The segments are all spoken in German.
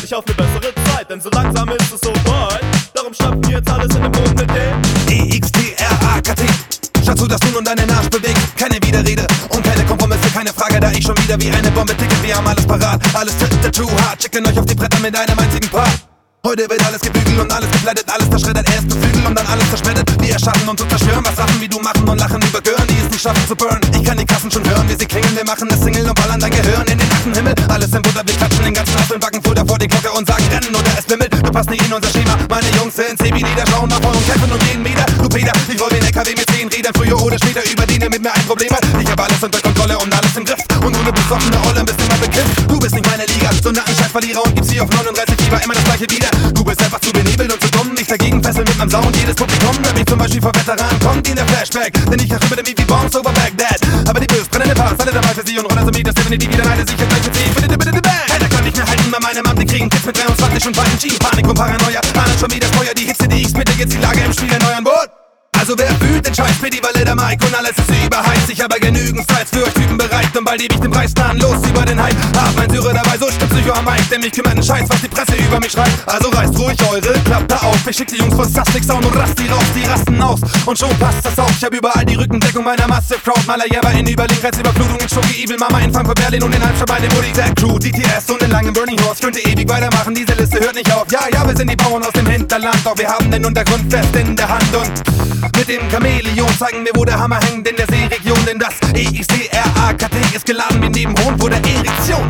sich auf eine bessere Zeit, denn so langsam ist es so weit. Darum stapfen wir jetzt alles in den Boden mit dem EXTRAKT. Schau zu, dass du nun deinen Arsch bewegst. Keine Widerrede und keine Kompromisse, keine Frage, da ich schon wieder wie eine Bombe ticke. Wir haben alles parat, alles too hard. Schicken euch auf die Bretter mit einem einzigen Part. Heute wird alles gebügelt und alles geplättet, alles zerschreddert, erst beflügelt und dann alles zerschmettert. Wir erschaffen und zu zerstören, was Sachen wie du machen und lachen über Gören, die es nicht schaffen zu burnen. Ich kann die Kassen schon hören, wie sie klingeln, wir machen eine Single und ballern dein Gehirn in den Nackenhimmel. Alles im Butter, wir klatschen den ganzen Apfel, backen Futter vor die Glocke und sagen rennen oder es wimmelt. Du passt nicht in unser Schema, meine Jungs sind CB-Lieder, schauen nach vorn und kämpfen um jeden Meter. Du Peter, ich roll den LKW mit 10 Rädern, früher oder später über den, der mit mir ein Problem hat. Ich hab alles unter Kontrolle und alles im Griff und du eine besoffene Olle bist immer bekifft. Du bist nicht meine Liga, sondern ein Scheißverlierer und gibst hier auf 39 Fieber immer das gleiche wieder. Du bist einfach zu benebelt und zu dumm, nicht dagegen fesseln mit meinem Sound. Jedes Publikum, wenn mich zum Beispiel vor Veteranen kommt in der Flashback, denn ich rauche über den wie Bombs over Baghdad. Aber die Böse brennende Parts, alle dabei für sie und runter zu mir, das definitiv wieder eine sicher gleiche Ziel. Bitte, keiner kann nicht mehr halten bei meinem Amt, die kriegen Kids mit 23 und weiten Schienen. Panik und Paranoia, ahnen schon wie das Feuer, die Hitze, die ich spitte, jetzt die Lage im Spiel erneuern. Also wer fühlt den Scheiß, Pity, weil der Mike und alles ist überheiß. Ich habe genügend Styles für euch Typen bereit und bald geb ich den Preis dann los über den Hype. Hab mein Syrer dabei, so stimmt Psycho am Mike, denn mich kümmert einen Scheiß, was die Presse über mich schreibt. Also reißt ruhig eure Klappe auf, ich schick die Jungs von Sussex Sound und rast die raus, die rasten aus. Und schon passt das auf, ich hab überall die Rückendeckung meiner Massive Crowd. Malajaba in Überlink-Überflutung, in Schoki, Evil Mama in Frankfurt, Berlin und in Halbstadt bei dem Woody Zack Crew, DTS und in langen Burning Horse. Könnte ewig weitermachen, diese Liste hört nicht auf. Ja, wir sind die Bauern aus dem Hinterland, doch wir haben den Untergrund fest in der Hand und mit dem Chamäleon zeigen wir, wo der Hammer hängt in der Seeregion. Denn das EXTRAKT ist geladen wie neben Hohn vor der Erektion.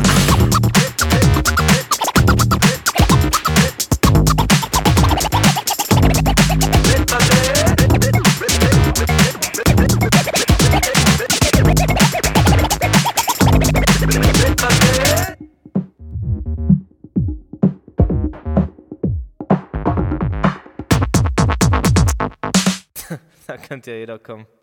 Da könnte ja jeder kommen.